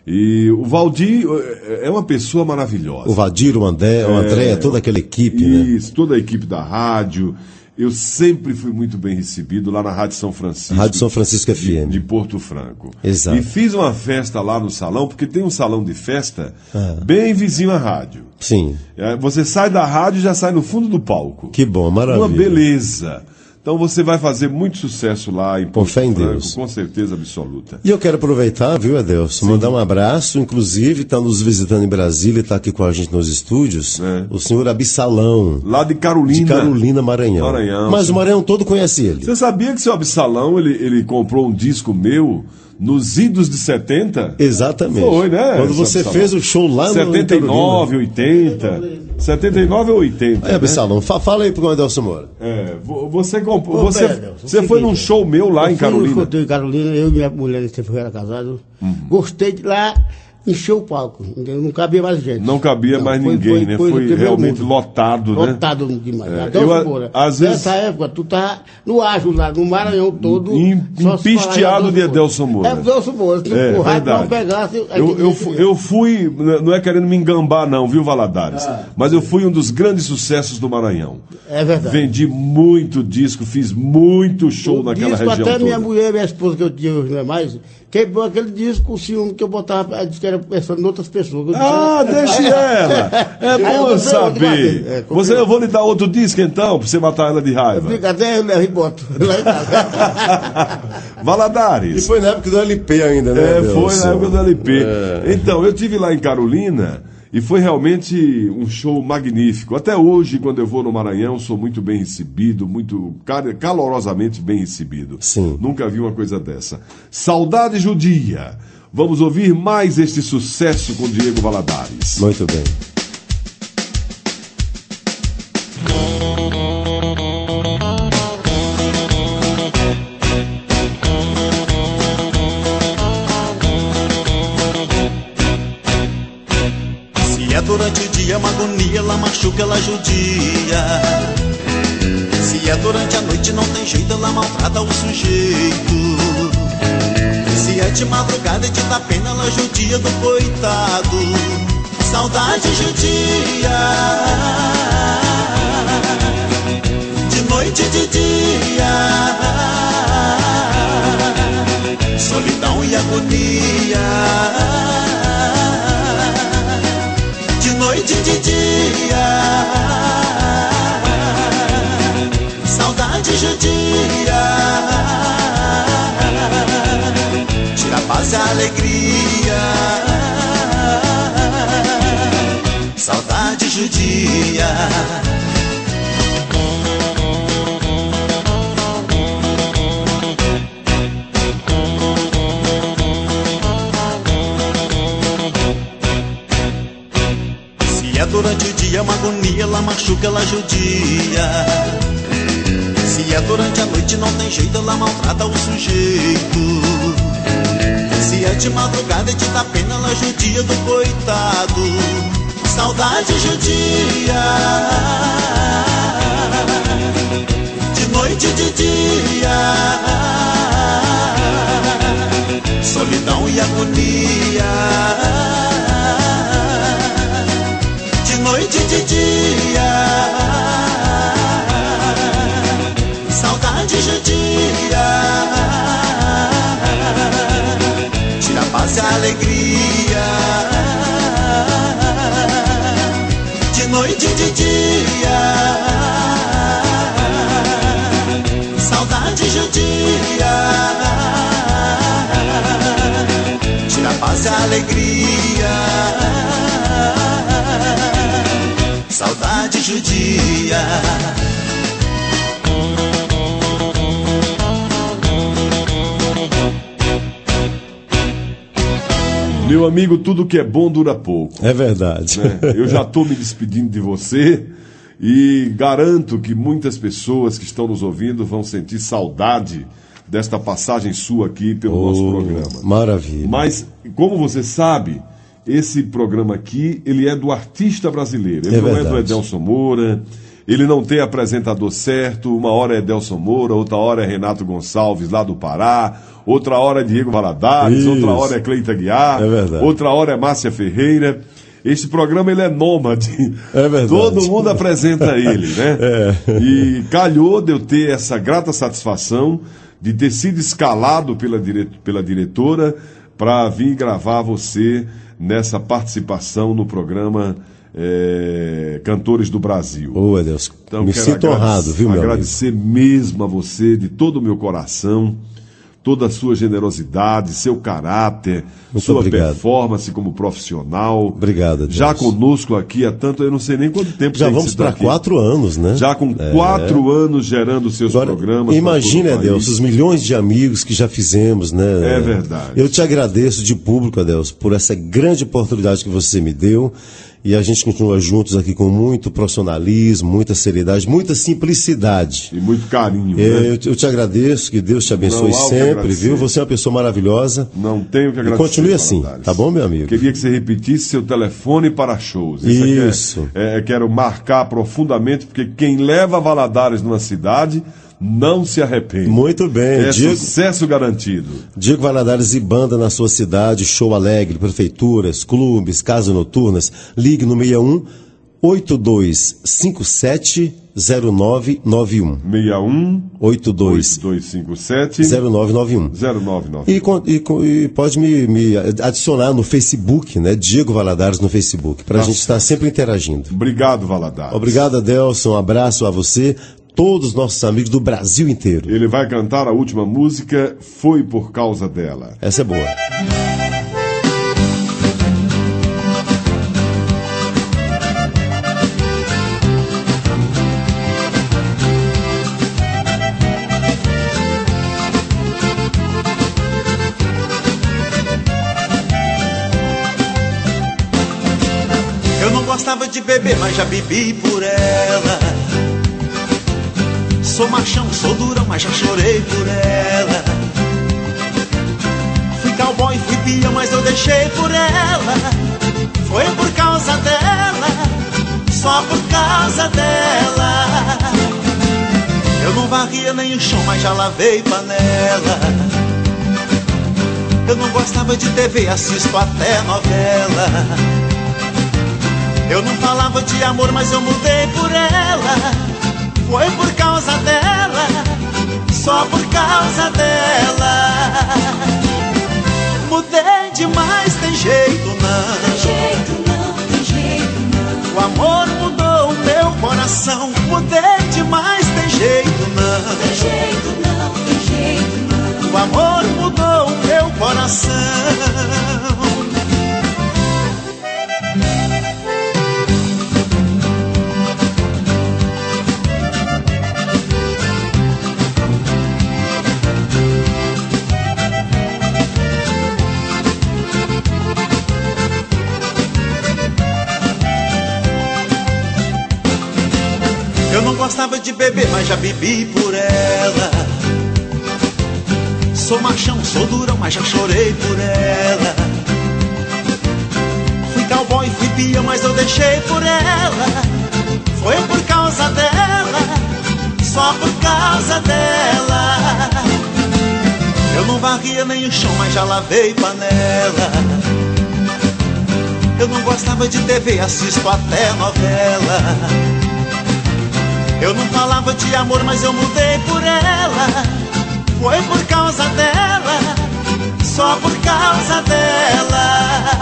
E o Valdir é uma pessoa maravilhosa. O Valdir, o André, é, o André, toda aquela equipe, isso, né? toda a equipe da rádio. Eu sempre fui muito bem recebido lá na Rádio São Francisco. Rádio São Francisco F M. De, de Porto Franco. Exato. E fiz uma festa lá no salão, porque tem um salão de festa ah. bem vizinho à rádio. Sim. É, você sai da rádio e já sai no fundo do palco. Que bom, maravilha. Uma beleza. Então você vai fazer muito sucesso lá em Porto Franco, Deus. Com certeza absoluta. E eu quero aproveitar, viu, Adelson, Sim. mandar um abraço, inclusive está nos visitando em Brasília, está aqui com a gente nos estúdios, é. o senhor Absalão. Lá de Carolina. De Carolina, Maranhão. Maranhão. Mas sim. o Maranhão todo conhece ele. Você sabia que o seu Absalão, ele, ele comprou um disco meu nos idos de setenta? Exatamente. Foi, né? Quando você Absalão. fez o show lá setenta e nove, oitenta. setenta e nove ou oitenta. É, Absalão, né? Fala aí pro Adelson Moura. É, você comprou. Você, Adelson, você foi num show meu lá eu em Carolina? Eu fui em Carolina, eu e minha mulher, sempre era casado. Uhum. Gostei de lá. encheu o palco, entendeu? Não cabia mais gente. Não cabia não, mais foi, ninguém, foi, né? Foi, foi realmente mundo. lotado, né? Lotado demais. É, Até eu, o Moura. Às Nessa vezes... época, tu tá no ágio lá, no Maranhão todo. Empisteado de Edelson Moura. É, Edelson Moura. Se é, o rádio não pegasse... Eu, eu, fui, eu fui, não é querendo me engambar não, viu, Valadares? Ah, mas eu fui um dos grandes sucessos do Maranhão. É verdade. Vendi muito disco, fiz muito show o naquela disco, região até toda. Minha mulher, minha esposa, que eu tinha hoje não é mais, quebrou aquele disco com o ciúme que eu botava, disse que era pensando em outras pessoas. Disse, ah, deixa ela. É bom eu saber. É, você, eu vou lhe dar outro disco então, pra você matar ela de raiva. Fica até eu levo e boto lá em casa. Valadares. E foi na época do L P ainda, né? É, foi na época do L P. É. Então, eu estive lá em Carolina e foi realmente um show magnífico. Até hoje, quando eu vou no Maranhão, sou muito bem recebido, muito calorosamente bem recebido. Sim. Nunca vi uma coisa dessa. Saudade Judia. Vamos ouvir mais este sucesso com Diego Valadares. Muito bem. Durante o dia uma agonia, ela machuca, ela judia. Se é durante a noite não tem jeito, ela maltrata o sujeito. Se é de madrugada e te dá pena, ela judia do coitado. Saudade judia, de noite e de dia, solidão e agonia. Noite de dia, saudade judia, tira a paz e a alegria. Saudade judia. Durante o dia uma agonia, ela machuca, ela judia. Se é durante a noite não tem jeito, ela maltrata o sujeito. Se é de madrugada e te dá pena, ela judia do coitado. Saudade judia, de noite e de dia, solidão e agonia. Noite de dia, saudade judia, tira a paz e a alegria. De noite de dia, saudade judia, tira a paz e a alegria. Saudade judia. Meu amigo, tudo que é bom dura pouco. É verdade. Né? Eu já estou me despedindo de você e garanto que muitas pessoas que estão nos ouvindo vão sentir saudade desta passagem sua aqui pelo oh, nosso programa. Maravilha. Mas, como você sabe, esse programa aqui, ele é do artista brasileiro. Ele é não verdade. é do Edelson Moura, ele não tem apresentador certo. Uma hora é Edelson Moura, outra hora é Renato Gonçalves, lá do Pará, outra hora é Diego Valadares, Isso. outra hora é Cleita Guiar, é outra hora é Márcia Ferreira. Esse programa, ele é nômade. É verdade. Todo mundo apresenta ele, né? É. E calhou de eu ter essa grata satisfação de ter sido escalado pela, dire... pela diretora para vir gravar você nessa participação no programa é, Cantores do Brasil. Ô, Edelson, então, me sinto honrado, viu, meu agradecer amigo? mesmo a você, de todo o meu coração, toda a sua generosidade, seu caráter, Muito sua obrigado. performance como profissional. Obrigado, Deus. Já conosco aqui há tanto, eu não sei nem quanto tempo. Já vamos para quatro anos, né? Já com é. quatro anos gerando seus Agora, programas. Imagina, Deus, os milhões de amigos que já fizemos, né? É verdade. Eu te agradeço de público, Deus, por essa grande oportunidade que você me deu. E a gente continua juntos aqui com muito profissionalismo, muita seriedade, muita simplicidade. E muito carinho. É, né? eu, te, eu te agradeço, que Deus te abençoe sempre, viu? Você é uma pessoa maravilhosa. Não tenho que agradecer. E continue assim, tá bom, meu amigo? Queria que você repetisse seu telefone para shows. Isso. É, é, quero marcar profundamente, porque quem leva Valadares numa cidade não se arrepende. Muito bem. É Diego, sucesso garantido. Diego Valadares e banda na sua cidade, show alegre, prefeituras, clubes, casas noturnas. Ligue no seis um oito dois cinco sete zero nove nove um. seis um oito dois cinco sete zero nove nove um. zero nove nove. E, e, e pode me, me adicionar no Facebook, né? Diego Valadares no Facebook, para a Tá gente estar sempre interagindo. Obrigado, Valadares. Obrigado, Adelson. Um abraço a você, todos os nossos amigos do Brasil inteiro. Ele vai cantar a última música, Foi Por Causa Dela. Essa é boa. Eu não gostava de beber, mas já bebi por ela. Sou machão, sou durão, mas já chorei por ela. Fui cowboy, fui peão, mas eu deixei por ela. Foi por causa dela, só por causa dela. Eu não varria nem o chão, mas já lavei panela. Eu não gostava de T V, assisto até novela. Eu não falava de amor, mas eu mudei por ela. Foi por causa dela, só por causa dela. Mudei demais, tem jeito não. Tem jeito não, tem jeito não. O amor mudou o meu coração. Mudei demais, tem jeito não. Tem jeito não, tem jeito não. O amor mudou o meu coração. Eu não gostava de beber, mas já bebi por ela. Sou machão, sou durão, mas já chorei por ela. Fui cowboy, fui peão, mas eu deixei por ela. Foi por causa dela, só por causa dela. Eu não varria nem o chão, mas já lavei panela. Eu não gostava de T V, assisto até novela. Eu não falava de amor, mas eu mudei por ela. Foi por causa dela, só por causa dela.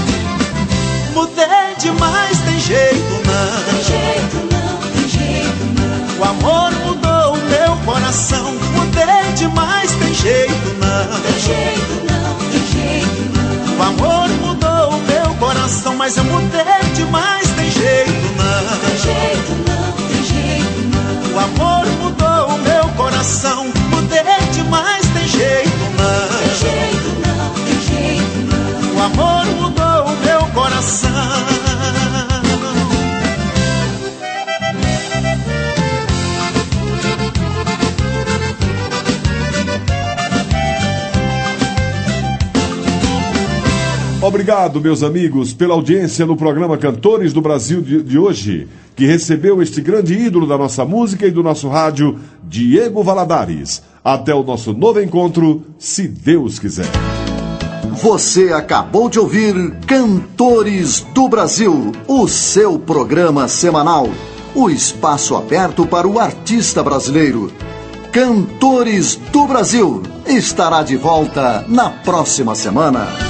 Mudei demais, tem jeito não. Tem jeito não, tem jeito não. O amor mudou o meu coração. Mudei demais, tem jeito não. Tem jeito não, tem jeito não. O amor mudou o meu coração, mas eu mudei demais, tem jeito não. Tem jeito não, tem jeito não. O amor mudou o meu coração. Mudei demais, tem jeito não. Tem jeito não, tem jeito não. O amor mudou o meu coração. Obrigado, meus amigos, pela audiência no programa Cantores do Brasil de, de hoje, que recebeu este grande ídolo da nossa música e do nosso rádio, Diego Valadares. Até o nosso novo encontro, se Deus quiser. Você acabou de ouvir Cantores do Brasil, o seu programa semanal. O espaço aberto para o artista brasileiro. Cantores do Brasil estará de volta na próxima semana.